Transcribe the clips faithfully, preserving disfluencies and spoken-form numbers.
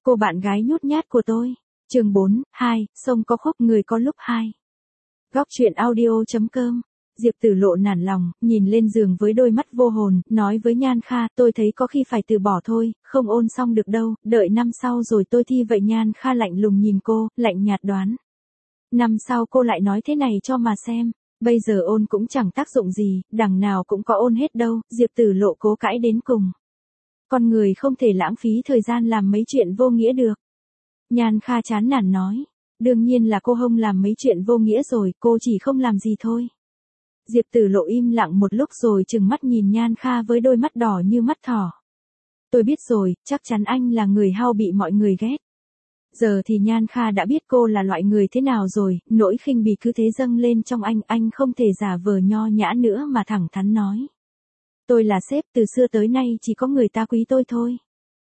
Cô bạn gái nhút nhát của tôi. Chương bốn, hai, sông có khúc người có lúc hai. Góc truyện audio.com. Diệp Tử Lộ nản lòng, nhìn lên giường với đôi mắt vô hồn, nói với Nhan Kha, tôi thấy có khi phải từ bỏ thôi, không ôn xong được đâu, đợi năm sau rồi tôi thi vậy. Nhan Kha lạnh lùng nhìn cô, lạnh nhạt đoán. Năm sau cô lại nói thế này cho mà xem, bây giờ ôn cũng chẳng tác dụng gì, đằng nào cũng có ôn hết đâu. Diệp Tử Lộ cố cãi đến cùng. Con người không thể lãng phí thời gian làm mấy chuyện vô nghĩa được. Nhan Kha chán nản nói. Đương nhiên là cô không làm mấy chuyện vô nghĩa rồi, cô chỉ không làm gì thôi. Diệp Tử Lộ im lặng một lúc rồi trừng mắt nhìn Nhan Kha với đôi mắt đỏ như mắt thỏ. Tôi biết rồi, chắc chắn anh là người hao bị mọi người ghét. Giờ thì Nhan Kha đã biết cô là loại người thế nào rồi, nỗi khinh bỉ cứ thế dâng lên trong anh, anh không thể giả vờ nho nhã nữa mà thẳng thắn nói. Tôi là sếp, từ xưa tới nay chỉ có người ta quý tôi thôi.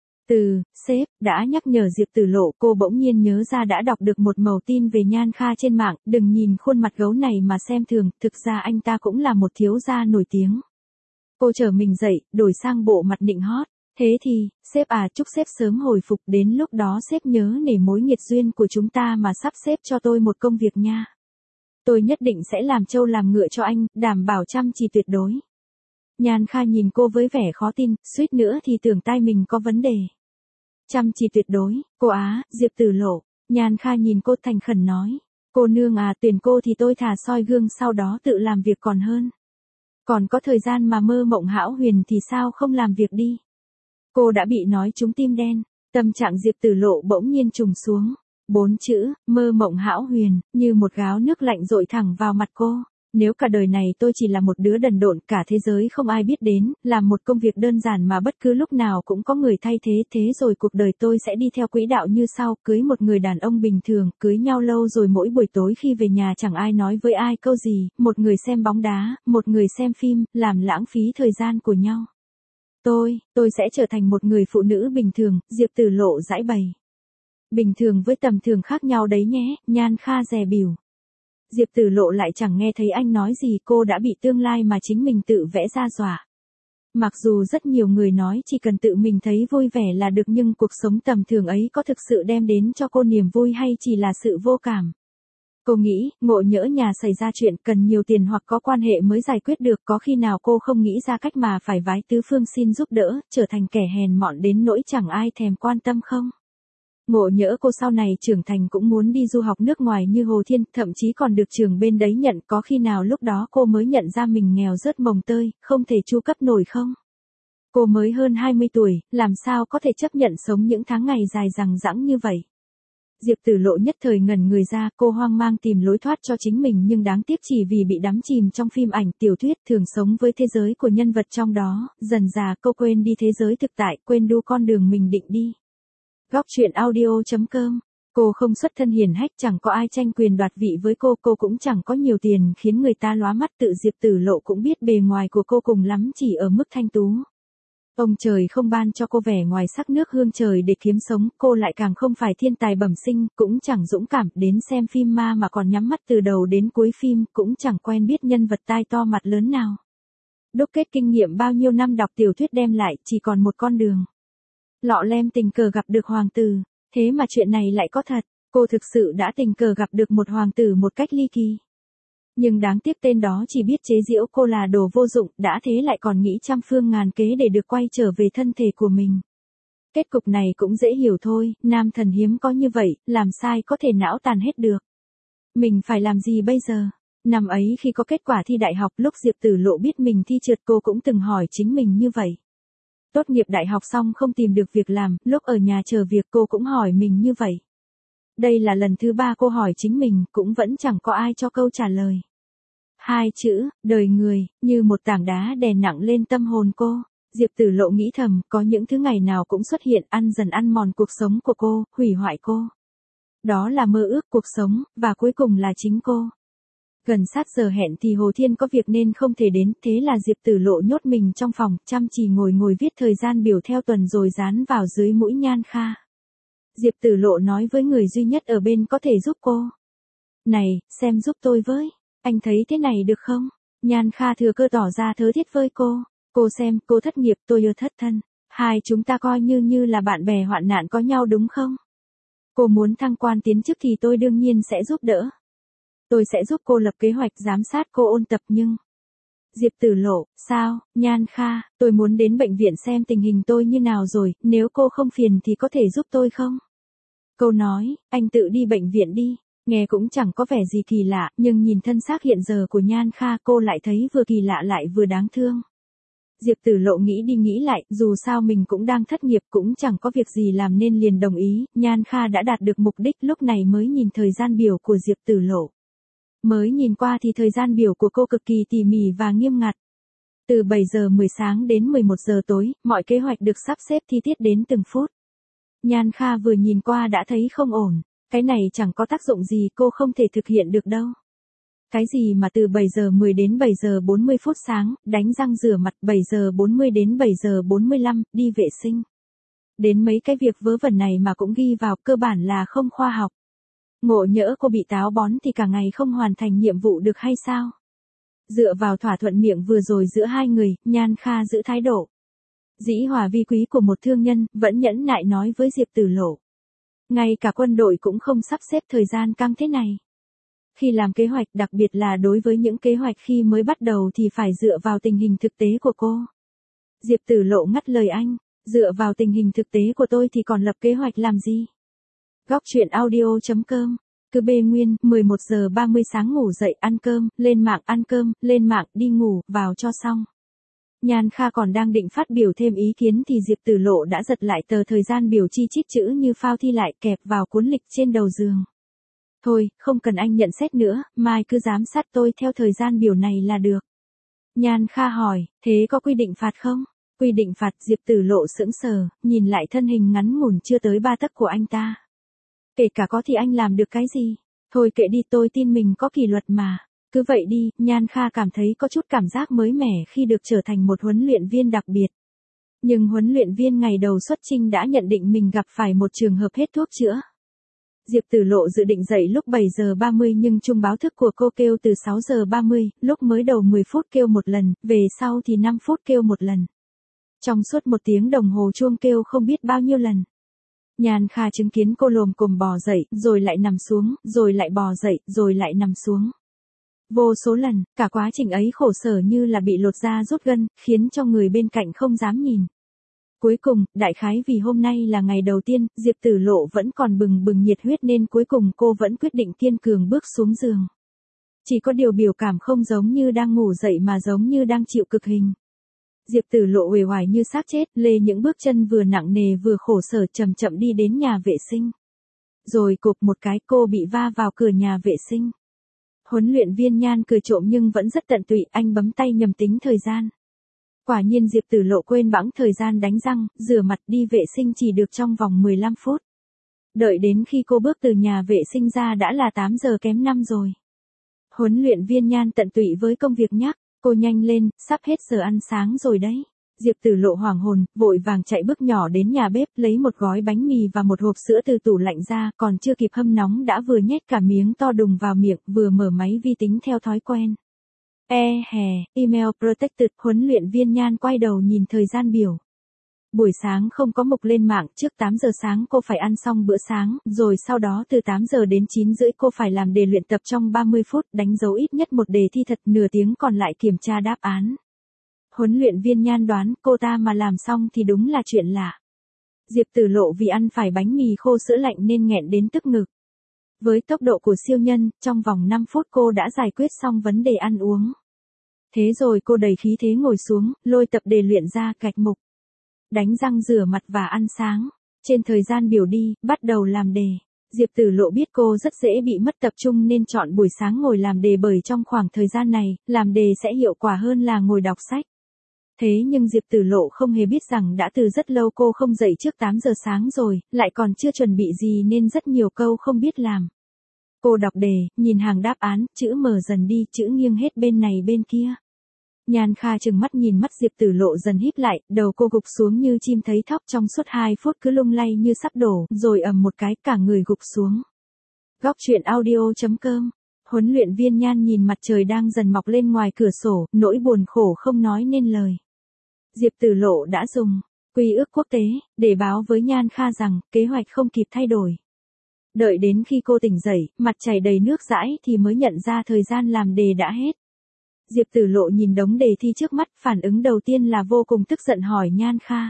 Từ, sếp, đã nhắc nhở Diệp Tử Lộ, cô bỗng nhiên nhớ ra đã đọc được một mẩu tin về Nhan Kha trên mạng, đừng nhìn khuôn mặt gấu này mà xem thường, thực ra anh ta cũng là một thiếu gia nổi tiếng. Cô trở mình dậy, đổi sang bộ mặt nịnh hót. Thế thì, sếp à, chúc sếp sớm hồi phục, đến lúc đó sếp nhớ nể mối nghiệt duyên của chúng ta mà sắp xếp cho tôi một công việc nha. Tôi nhất định sẽ làm trâu làm ngựa cho anh, đảm bảo chăm chỉ tuyệt đối. Nhan Kha nhìn cô với vẻ khó tin, suýt nữa thì tưởng tai mình có vấn đề. Chăm chỉ tuyệt đối, cô á, Diệp Tử Lộ. Nhan Kha nhìn cô thành khẩn nói. Cô nương à, tuyển cô thì tôi thà soi gương sau đó tự làm việc còn hơn. Còn có thời gian mà mơ mộng hão huyền thì sao không làm việc đi. Cô đã bị nói trúng tim đen, tâm trạng Diệp Tử Lộ bỗng nhiên trùng xuống. Bốn chữ, mơ mộng hão huyền, như một gáo nước lạnh dội thẳng vào mặt cô. Nếu cả đời này tôi chỉ là một đứa đần độn, cả thế giới không ai biết đến, làm một công việc đơn giản mà bất cứ lúc nào cũng có người thay thế, thế rồi cuộc đời tôi sẽ đi theo quỹ đạo như sau, cưới một người đàn ông bình thường, cưới nhau lâu rồi mỗi buổi tối khi về nhà chẳng ai nói với ai câu gì, một người xem bóng đá, một người xem phim, làm lãng phí thời gian của nhau. Tôi, tôi sẽ trở thành một người phụ nữ bình thường, Diệp Tử Lộ giãi bày. Bình thường với tầm thường khác nhau đấy nhé, Nhan Kha dè bỉu. Diệp Tử Lộ lại chẳng nghe thấy anh nói gì, cô đã bị tương lai mà chính mình tự vẽ ra dọa. Mặc dù rất nhiều người nói chỉ cần tự mình thấy vui vẻ là được, nhưng cuộc sống tầm thường ấy có thực sự đem đến cho cô niềm vui hay chỉ là sự vô cảm. Cô nghĩ, ngộ nhỡ nhà xảy ra chuyện cần nhiều tiền hoặc có quan hệ mới giải quyết được, có khi nào cô không nghĩ ra cách mà phải vái tứ phương xin giúp đỡ, trở thành kẻ hèn mọn đến nỗi chẳng ai thèm quan tâm không? Ngộ nhỡ cô sau này trưởng thành cũng muốn đi du học nước ngoài như Hồ Thiên, thậm chí còn được trường bên đấy nhận, có khi nào lúc đó cô mới nhận ra mình nghèo rớt mồng tơi, không thể chu cấp nổi không? Cô mới hơn hai mươi tuổi, làm sao có thể chấp nhận sống những tháng ngày dài dằng dẵng như vậy? Diệp Tử Lộ nhất thời ngẩn người ra, cô hoang mang tìm lối thoát cho chính mình, nhưng đáng tiếc chỉ vì bị đắm chìm trong phim ảnh, tiểu thuyết, thường sống với thế giới của nhân vật trong đó, dần dà cô quên đi thế giới thực tại, quên đu con đường mình định đi. Góc truyện audio.com. Cô không xuất thân hiển hách, chẳng có ai tranh quyền đoạt vị với cô, cô cũng chẳng có nhiều tiền khiến người ta lóa mắt, tự Diệp Tử Lộ cũng biết bề ngoài của cô cùng lắm chỉ ở mức thanh tú. Ông trời không ban cho cô vẻ ngoài sắc nước hương trời để kiếm sống, cô lại càng không phải thiên tài bẩm sinh, cũng chẳng dũng cảm đến xem phim ma mà còn nhắm mắt từ đầu đến cuối phim, cũng chẳng quen biết nhân vật tai to mặt lớn nào. Đúc kết kinh nghiệm bao nhiêu năm đọc tiểu thuyết đem lại, chỉ còn một con đường. Lọ lem tình cờ gặp được hoàng tử, thế mà chuyện này lại có thật, cô thực sự đã tình cờ gặp được một hoàng tử một cách ly kỳ. Nhưng đáng tiếc tên đó chỉ biết chế giễu cô là đồ vô dụng, đã thế lại còn nghĩ trăm phương ngàn kế để được quay trở về thân thể của mình. Kết cục này cũng dễ hiểu thôi, nam thần hiếm có như vậy, làm sai có thể não tàn hết được. Mình phải làm gì bây giờ? Năm ấy khi có kết quả thi đại học, lúc Diệp Tử Lộ biết mình thi trượt, cô cũng từng hỏi chính mình như vậy. Tốt nghiệp đại học xong không tìm được việc làm, lúc ở nhà chờ việc cô cũng hỏi mình như vậy. Đây là lần thứ ba cô hỏi chính mình, cũng vẫn chẳng có ai cho câu trả lời. Hai chữ, đời người, như một tảng đá đè nặng lên tâm hồn cô. Diệp Tử Lộ nghĩ thầm, có những thứ ngày nào cũng xuất hiện, ăn dần ăn mòn cuộc sống của cô, hủy hoại cô. Đó là mơ ước cuộc sống, và cuối cùng là chính cô. Gần sát giờ hẹn thì Hồ Thiên có việc nên không thể đến, thế là Diệp Tử Lộ nhốt mình trong phòng, chăm chỉ ngồi ngồi viết thời gian biểu theo tuần rồi dán vào dưới mũi Nhan Kha. Diệp Tử Lộ nói với người duy nhất ở bên có thể giúp cô. Này, xem giúp tôi với, anh thấy thế này được không? Nhan Kha thừa cơ tỏ ra thớ thiết với cô. Cô xem, cô thất nghiệp, tôi yêu thất thân. Hai chúng ta coi như như là bạn bè hoạn nạn có nhau đúng không? Cô muốn thăng quan tiến chức thì tôi đương nhiên sẽ giúp đỡ. Tôi sẽ giúp cô lập kế hoạch giám sát cô ôn tập nhưng... Diệp Tử Lộ, sao, Nhan Kha, tôi muốn đến bệnh viện xem tình hình tôi như nào rồi, nếu cô không phiền thì có thể giúp tôi không? Cô nói, anh tự đi bệnh viện đi, nghe cũng chẳng có vẻ gì kỳ lạ, nhưng nhìn thân xác hiện giờ của Nhan Kha cô lại thấy vừa kỳ lạ lại vừa đáng thương. Diệp Tử Lộ nghĩ đi nghĩ lại, dù sao mình cũng đang thất nghiệp cũng chẳng có việc gì làm nên liền đồng ý, Nhan Kha đã đạt được mục đích lúc này mới nhìn thời gian biểu của Diệp Tử Lộ. Mới nhìn qua thì thời gian biểu của cô cực kỳ tỉ mỉ và nghiêm ngặt. Từ bảy giờ mười sáng đến mười một giờ tối, mọi kế hoạch được sắp xếp chi tiết đến từng phút. Nhan Kha vừa nhìn qua đã thấy không ổn, cái này chẳng có tác dụng gì cô không thể thực hiện được đâu. Cái gì mà từ bảy giờ mười đến bảy giờ bốn mươi phút sáng, đánh răng rửa mặt bảy giờ bốn mươi đến bảy giờ bốn mươi lăm, đi vệ sinh. Đến mấy cái việc vớ vẩn này mà cũng ghi vào, cơ bản là không khoa học. Ngộ nhỡ cô bị táo bón thì cả ngày không hoàn thành nhiệm vụ được hay sao? Dựa vào thỏa thuận miệng vừa rồi giữa hai người, Nhan Kha giữ thái độ dĩ hòa vi quý của một thương nhân, vẫn nhẫn nại nói với Diệp Tử Lộ. Ngay cả quân đội cũng không sắp xếp thời gian căng thế này. Khi làm kế hoạch, đặc biệt là đối với những kế hoạch khi mới bắt đầu thì phải dựa vào tình hình thực tế của cô. Diệp Tử Lộ ngắt lời anh, dựa vào tình hình thực tế của tôi thì còn lập kế hoạch làm gì? Góc truyện audio chấm com. Cứ bê nguyên, mười một giờ ba mươi sáng ngủ dậy ăn cơm, lên mạng ăn cơm, lên mạng đi ngủ, vào cho xong. Nhan Kha còn đang định phát biểu thêm ý kiến thì Diệp Tử Lộ đã giật lại tờ thời gian biểu chi chít chữ như phao thi lại kẹp vào cuốn lịch trên đầu giường. Thôi, không cần anh nhận xét nữa, mai cứ giám sát tôi theo thời gian biểu này là được. Nhan Kha hỏi, thế có quy định phạt không? Quy định phạt, Diệp Tử Lộ sững sờ, nhìn lại thân hình ngắn ngủn chưa tới ba tấc của anh ta. Kể cả có thì anh làm được cái gì? Thôi kệ đi, tôi tin mình có kỷ luật mà. Cứ vậy đi, Nhan Kha cảm thấy có chút cảm giác mới mẻ khi được trở thành một huấn luyện viên đặc biệt. Nhưng huấn luyện viên ngày đầu xuất chinh đã nhận định mình gặp phải một trường hợp hết thuốc chữa. Diệp Tử Lộ dự định dậy lúc bảy giờ ba mươi nhưng chuông báo thức của cô kêu từ sáu giờ ba mươi, lúc mới đầu mười phút kêu một lần, về sau thì năm phút kêu một lần. Trong suốt một tiếng đồng hồ chuông kêu không biết bao nhiêu lần. Nhan Kha chứng kiến cô lồm cồm bò dậy, rồi lại nằm xuống, rồi lại bò dậy, rồi lại nằm xuống. Vô số lần, cả quá trình ấy khổ sở như là bị lột da rút gân, khiến cho người bên cạnh không dám nhìn. Cuối cùng, đại khái vì hôm nay là ngày đầu tiên, Diệp Tử Lộ vẫn còn bừng bừng nhiệt huyết nên cuối cùng cô vẫn quyết định kiên cường bước xuống giường. Chỉ có điều biểu cảm không giống như đang ngủ dậy mà giống như đang chịu cực hình. Diệp Tử Lộ uể oải như xác chết, lê những bước chân vừa nặng nề vừa khổ sở chậm chậm đi đến nhà vệ sinh. Rồi cộp một cái cô bị va vào cửa nhà vệ sinh. Huấn luyện viên Nhan cười trộm nhưng vẫn rất tận tụy, anh bấm tay nhầm tính thời gian. Quả nhiên Diệp Tử Lộ quên bẵng thời gian đánh răng, rửa mặt đi vệ sinh chỉ được trong vòng mười lăm phút. Đợi đến khi cô bước từ nhà vệ sinh ra đã là tám giờ kém năm rồi. Huấn luyện viên Nhan tận tụy với công việc nhắc, cô nhanh lên, sắp hết giờ ăn sáng rồi đấy. Diệp Tử Lộ hoảng hồn, vội vàng chạy bước nhỏ đến nhà bếp lấy một gói bánh mì và một hộp sữa từ tủ lạnh ra, còn chưa kịp hâm nóng đã vừa nhét cả miếng to đùng vào miệng, vừa mở máy vi tính theo thói quen. E hè, email protected, huấn luyện viên Nhan quay đầu nhìn thời gian biểu. Buổi sáng không có mục lên mạng, trước tám giờ sáng cô phải ăn xong bữa sáng, rồi sau đó từ tám giờ đến chín rưỡi cô phải làm đề luyện tập trong ba mươi phút, đánh dấu ít nhất một đề thi thật, nửa tiếng còn lại kiểm tra đáp án. Huấn luyện viên Nhan đoán cô ta mà làm xong thì đúng là chuyện lạ. Diệp Tử Lộ vì ăn phải bánh mì khô sữa lạnh nên nghẹn đến tức ngực. Với tốc độ của siêu nhân, trong vòng năm phút cô đã giải quyết xong vấn đề ăn uống. Thế rồi cô đầy khí thế ngồi xuống, lôi tập đề luyện ra gạch mục. Đánh răng rửa mặt và ăn sáng. Trên thời gian biểu đi, bắt đầu làm đề. Diệp Tử Lộ biết cô rất dễ bị mất tập trung nên chọn buổi sáng ngồi làm đề bởi trong khoảng thời gian này, làm đề sẽ hiệu quả hơn là ngồi đọc sách. Thế nhưng Diệp Tử Lộ không hề biết rằng đã từ rất lâu cô không dậy trước tám giờ sáng rồi, lại còn chưa chuẩn bị gì nên rất nhiều câu không biết làm. Cô đọc đề, nhìn hàng đáp án, chữ mở dần đi, chữ nghiêng hết bên này bên kia. Nhan Kha trừng mắt nhìn mắt Diệp Tử Lộ dần híp lại, đầu cô gục xuống như chim thấy thóc trong suốt hai phút cứ lung lay như sắp đổ, rồi ầm một cái cả người gục xuống. Góc truyện audio chấm com. Huấn luyện viên Nhan nhìn mặt trời đang dần mọc lên ngoài cửa sổ, nỗi buồn khổ không nói nên lời. Diệp Tử Lộ đã dùng Quy ước quốc tế, để báo với Nhan Kha rằng, kế hoạch không kịp thay đổi. Đợi đến khi cô tỉnh dậy, mặt chảy đầy nước dãi thì mới nhận ra thời gian làm đề đã hết. Diệp Tử Lộ nhìn đống đề thi trước mắt, phản ứng đầu tiên là vô cùng tức giận hỏi Nhan Kha.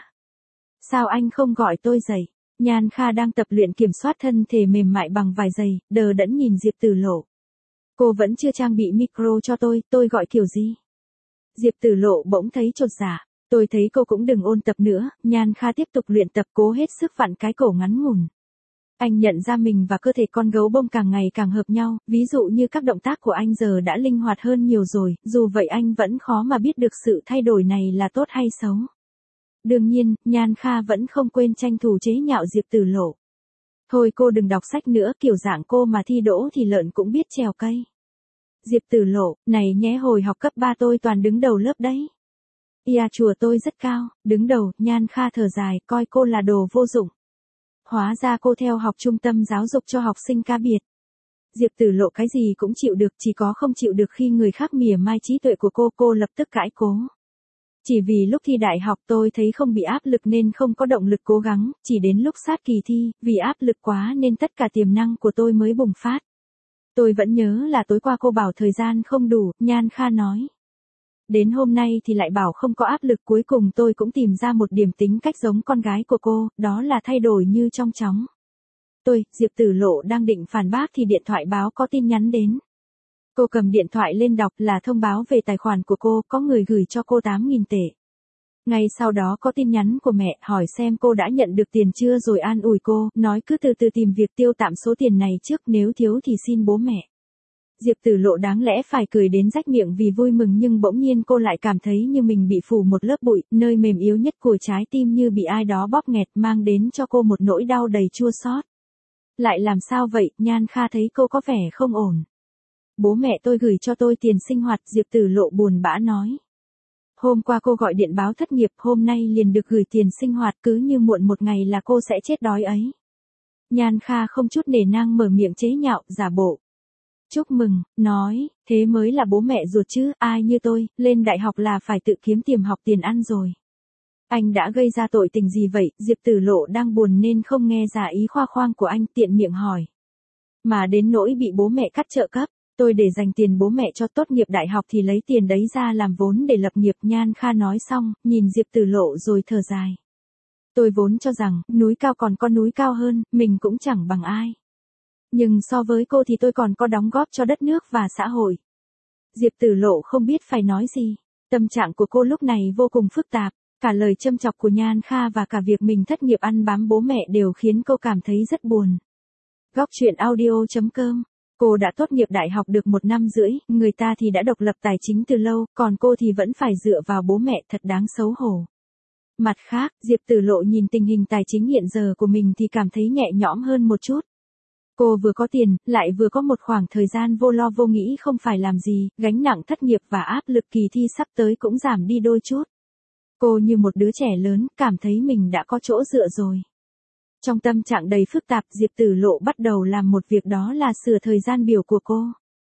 Sao anh không gọi tôi dậy? Nhan Kha đang tập luyện kiểm soát thân thể mềm mại bằng vài giây, đờ đẫn nhìn Diệp Tử Lộ. Cô vẫn chưa trang bị micro cho tôi, tôi gọi kiểu gì? Diệp Tử Lộ bỗng thấy chột dạ. Tôi thấy cô cũng đừng ôn tập nữa, Nhan Kha tiếp tục luyện tập cố hết sức vặn cái cổ ngắn ngủn. Anh nhận ra mình và cơ thể con gấu bông càng ngày càng hợp nhau, ví dụ như các động tác của anh giờ đã linh hoạt hơn nhiều rồi, dù vậy anh vẫn khó mà biết được sự thay đổi này là tốt hay xấu. Đương nhiên, Nhan Kha vẫn không quên tranh thủ chế nhạo Diệp Tử Lộ. Thôi cô đừng đọc sách nữa, kiểu dạng cô mà thi đỗ thì lợn cũng biết trèo cây. Diệp Tử Lộ, này nhé, hồi học cấp ba tôi toàn đứng đầu lớp đấy. Ia chùa tôi rất cao, đứng đầu. Nhan Kha thở dài, coi cô là đồ vô dụng. Hóa ra cô theo học trung tâm giáo dục cho học sinh cá biệt. Diệp Tử Lộ cái gì cũng chịu được, chỉ có không chịu được khi người khác mỉa mai trí tuệ của cô, cô lập tức cãi cố. Chỉ vì lúc thi đại học tôi thấy không bị áp lực nên không có động lực cố gắng, chỉ đến lúc sát kỳ thi, vì áp lực quá nên tất cả tiềm năng của tôi mới bùng phát. Tôi vẫn nhớ là tối qua cô bảo thời gian không đủ, Nhan Kha nói. Đến hôm nay thì lại bảo không có áp lực, cuối cùng tôi cũng tìm ra một điểm tính cách giống con gái của cô, đó là thay đổi như trong chóng. Tôi, Diệp Tử Lộ đang định phản bác thì điện thoại báo có tin nhắn đến. Cô cầm điện thoại lên đọc là thông báo về tài khoản của cô, có người gửi cho cô tám nghìn tệ. Ngay sau đó có tin nhắn của mẹ, hỏi xem cô đã nhận được tiền chưa rồi an ủi cô, nói cứ từ từ tìm việc tiêu tạm số tiền này trước, nếu thiếu thì xin bố mẹ. Diệp Tử Lộ đáng lẽ phải cười đến rách miệng vì vui mừng, nhưng bỗng nhiên cô lại cảm thấy như mình bị phủ một lớp bụi, nơi mềm yếu nhất của trái tim như bị ai đó bóp nghẹt, mang đến cho cô một nỗi đau đầy chua xót. Lại làm sao vậy? Nhan Kha thấy cô có vẻ không ổn. Bố mẹ tôi gửi cho tôi tiền sinh hoạt, Diệp Tử Lộ buồn bã nói. Hôm qua cô gọi điện báo thất nghiệp, hôm nay liền được gửi tiền sinh hoạt, cứ như muộn một ngày là cô sẽ chết đói ấy. Nhan Kha không chút nể nang mở miệng chế nhạo, giả bộ. Chúc mừng, nói, thế mới là bố mẹ ruột chứ, ai như tôi, lên đại học là phải tự kiếm tiền học tiền ăn rồi. Anh đã gây ra tội tình gì vậy? Diệp Tử Lộ đang buồn nên không nghe ra ý khoa khoang của anh, tiện miệng hỏi. Mà đến nỗi bị bố mẹ cắt trợ cấp, tôi để dành tiền bố mẹ cho tốt nghiệp đại học thì lấy tiền đấy ra làm vốn để lập nghiệp. Nhan Kha nói xong, nhìn Diệp Tử Lộ rồi thở dài. Tôi vốn cho rằng, núi cao còn có núi cao hơn, mình cũng chẳng bằng ai. Nhưng so với cô thì tôi còn có đóng góp cho đất nước và xã hội. Diệp Tử Lộ không biết phải nói gì. Tâm trạng của cô lúc này vô cùng phức tạp. Cả lời châm chọc của Nhan Kha và cả việc mình thất nghiệp ăn bám bố mẹ đều khiến cô cảm thấy rất buồn. Góc truyện audio chấm com. Cô đã tốt nghiệp đại học được một năm rưỡi, người ta thì đã độc lập tài chính từ lâu, còn cô thì vẫn phải dựa vào bố mẹ, thật đáng xấu hổ. Mặt khác, Diệp Tử Lộ nhìn tình hình tài chính hiện giờ của mình thì cảm thấy nhẹ nhõm hơn một chút. Cô vừa có tiền, lại vừa có một khoảng thời gian vô lo vô nghĩ không phải làm gì, gánh nặng thất nghiệp và áp lực kỳ thi sắp tới cũng giảm đi đôi chút. Cô như một đứa trẻ lớn, cảm thấy mình đã có chỗ dựa rồi. Trong tâm trạng đầy phức tạp, Diệp Tử Lộ bắt đầu làm một việc, đó là sửa thời gian biểu của cô.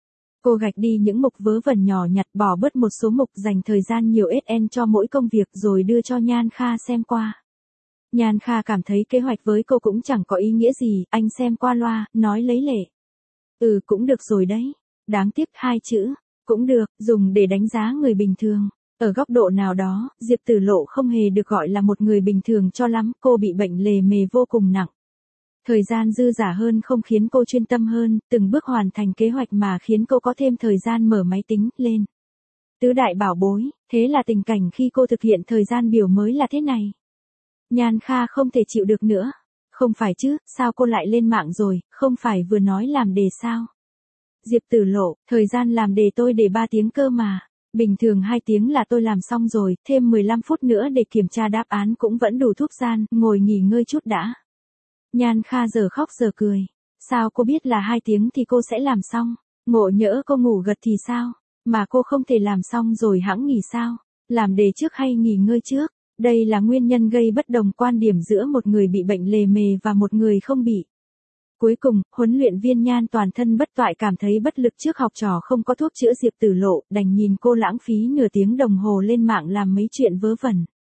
Cô gạch đi những mục vớ vẩn nhỏ nhặt, bỏ bớt một số mục, dành thời gian nhiều ét en cho mỗi công việc rồi đưa cho Nhan Kha xem qua. Nhan Kha cảm thấy kế hoạch với cô cũng chẳng có ý nghĩa gì, anh xem qua loa, nói lấy lệ. Ừ, cũng được rồi đấy. Đáng tiếc hai chữ, cũng được, dùng để đánh giá người bình thường. Ở góc độ nào đó, Diệp Tử Lộ không hề được gọi là một người bình thường cho lắm, cô bị bệnh lề mề vô cùng nặng. Thời gian dư dả hơn không khiến cô chuyên tâm hơn, từng bước hoàn thành kế hoạch mà khiến cô có thêm thời gian mở máy tính lên. Tứ đại bảo bối, thế là tình cảnh khi cô thực hiện thời gian biểu mới là thế này. Nhan Kha không thể chịu được nữa. Không phải chứ, sao cô lại lên mạng rồi, không phải vừa nói làm đề sao? Diệp Tử Lộ, thời gian làm đề tôi để ba tiếng cơ mà. Bình thường hai tiếng là tôi làm xong rồi, thêm mười lăm phút nữa để kiểm tra đáp án cũng vẫn đủ thuốc gian, ngồi nghỉ ngơi chút đã. Nhan Kha giờ khóc giờ cười. Sao cô biết là hai tiếng thì cô sẽ làm xong? Ngộ nhỡ cô ngủ gật thì sao? Mà cô không thể làm xong rồi hẵng nghỉ sao? Làm đề trước hay nghỉ ngơi trước? Đây là nguyên nhân gây bất đồng quan điểm giữa một người bị bệnh lề mề và một người không bị. Cuối cùng, huấn luyện viên Nhan toàn thân bất toại cảm thấy bất lực trước học trò không có thuốc chữa Diệp Tử Lộ, đành nhìn cô lãng phí nửa tiếng đồng hồ lên mạng làm mấy chuyện vớ vẩn.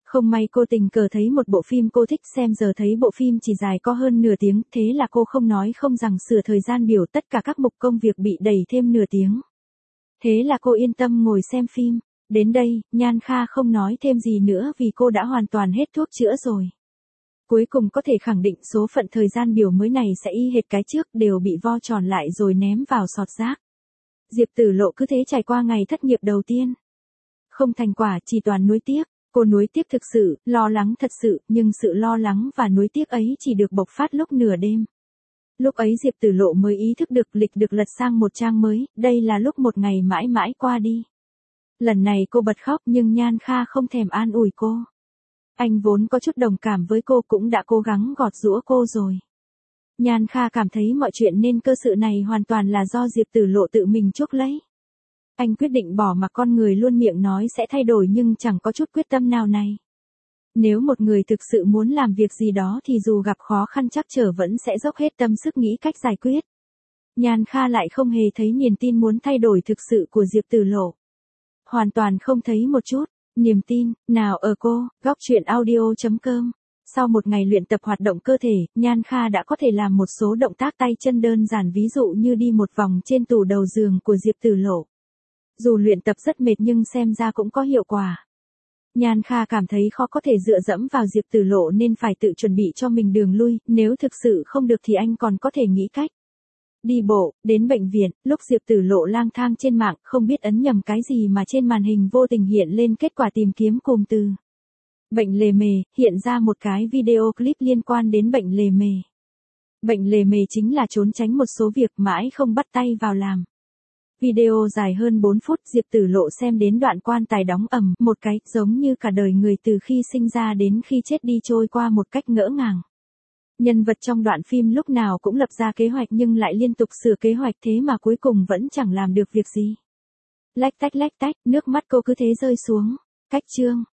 Không may cô tình cờ thấy một bộ phim cô thích xem, giờ thấy bộ phim chỉ dài có hơn nửa tiếng, thế là cô không nói không rằng sửa thời gian biểu, tất cả các mục công việc bị đẩy thêm nửa tiếng. Thế là cô yên tâm ngồi xem phim. Đến đây, Nhan Kha không nói thêm gì nữa vì cô đã hoàn toàn hết thuốc chữa rồi. Cuối cùng có thể khẳng định số phận thời gian biểu mới này sẽ y hệt cái trước, đều bị vo tròn lại rồi ném vào sọt rác. Diệp Tử Lộ cứ thế trải qua ngày thất nghiệp đầu tiên. Không thành quả, chỉ toàn nuối tiếc. Cô nuối tiếc thực sự, lo lắng thật sự, nhưng sự lo lắng và nuối tiếc ấy chỉ được bộc phát lúc nửa đêm. Lúc ấy Diệp Tử Lộ mới ý thức được lịch được lật sang một trang mới, đây là lúc một ngày mãi mãi qua đi. Lần này cô bật khóc nhưng Nhan Kha không thèm an ủi cô. Anh vốn có chút đồng cảm với cô cũng đã cố gắng gọt giũa cô rồi. Nhan Kha cảm thấy mọi chuyện nên cơ sự này hoàn toàn là do Diệp Tử Lộ tự mình chuốc lấy. Anh quyết định bỏ mặc con người luôn miệng nói sẽ thay đổi nhưng chẳng có chút quyết tâm nào này. Nếu một người thực sự muốn làm việc gì đó thì dù gặp khó khăn trắc trở vẫn sẽ dốc hết tâm sức nghĩ cách giải quyết. Nhan Kha lại không hề thấy niềm tin muốn thay đổi thực sự của Diệp Tử Lộ. Hoàn toàn không thấy một chút. Niềm tin, nào ở cô, góc truyện audio chấm com. Sau một ngày luyện tập hoạt động cơ thể, Nhan Kha đã có thể làm một số động tác tay chân đơn giản, ví dụ như đi một vòng trên tủ đầu giường của Diệp Tử Lộ. Dù luyện tập rất mệt nhưng xem ra cũng có hiệu quả. Nhan Kha cảm thấy khó có thể dựa dẫm vào Diệp Tử Lộ nên phải tự chuẩn bị cho mình đường lui, nếu thực sự không được thì anh còn có thể nghĩ cách. Đi bộ, đến bệnh viện, lúc Diệp Tử Lộ lang thang trên mạng, không biết ấn nhầm cái gì mà trên màn hình vô tình hiện lên kết quả tìm kiếm cụm từ bệnh lề mề, hiện ra một cái video clip liên quan đến bệnh lề mề. Bệnh lề mề chính là trốn tránh một số việc mãi không bắt tay vào làm. Video dài hơn bốn phút, Diệp Tử Lộ xem đến đoạn quan tài đóng ầm, một cái, giống như cả đời người từ khi sinh ra đến khi chết đi trôi qua một cách ngỡ ngàng. Nhân vật trong đoạn phim lúc nào cũng lập ra kế hoạch nhưng lại liên tục sửa kế hoạch, thế mà cuối cùng vẫn chẳng làm được việc gì. Lách tách lách tách, nước mắt cô cứ thế rơi xuống. Cách chương.